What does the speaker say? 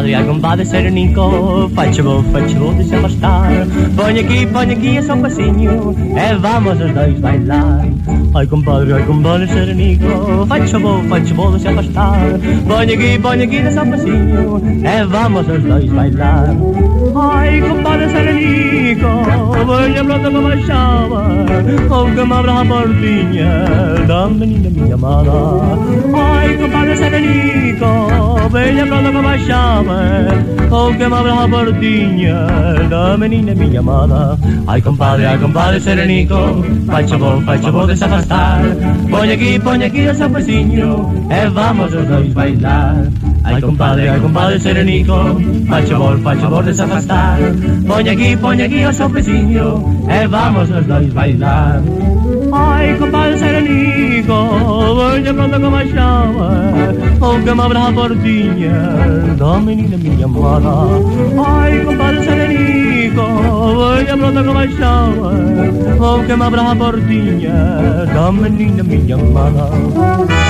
ai compadre Serenico, faccia vou, deixa-me estar. Põe aqui esse passinho, vamos os dois bailar. Ai compadre Serenico, faccia vou, deixa-me estar. Põe aqui esse passinho, vamos os dois bailar. Ai compadre Serenico, venha pronto como a chama, ou que me abra a portinha da menina minha amada. Ai compadre Serenico, venha pronto como a chama, ou que me abra a portinha da menina minha amada. Ai compadre Serenico, faccia vou, deixa afastar. Põe aqui o seu passinho, vamos os dois bailar. Ai compadre Serenico, faccia vou, deixa afastar. Põe aqui o seu passinho, vamos os dois bailar. Ai compadre Serenico, venha pronto como a chama, ou que me abra a portinha da menina minha amada. Ai compadre Serenico, venha pronto como a chama, ou que me abra a portinha da menina minha amada.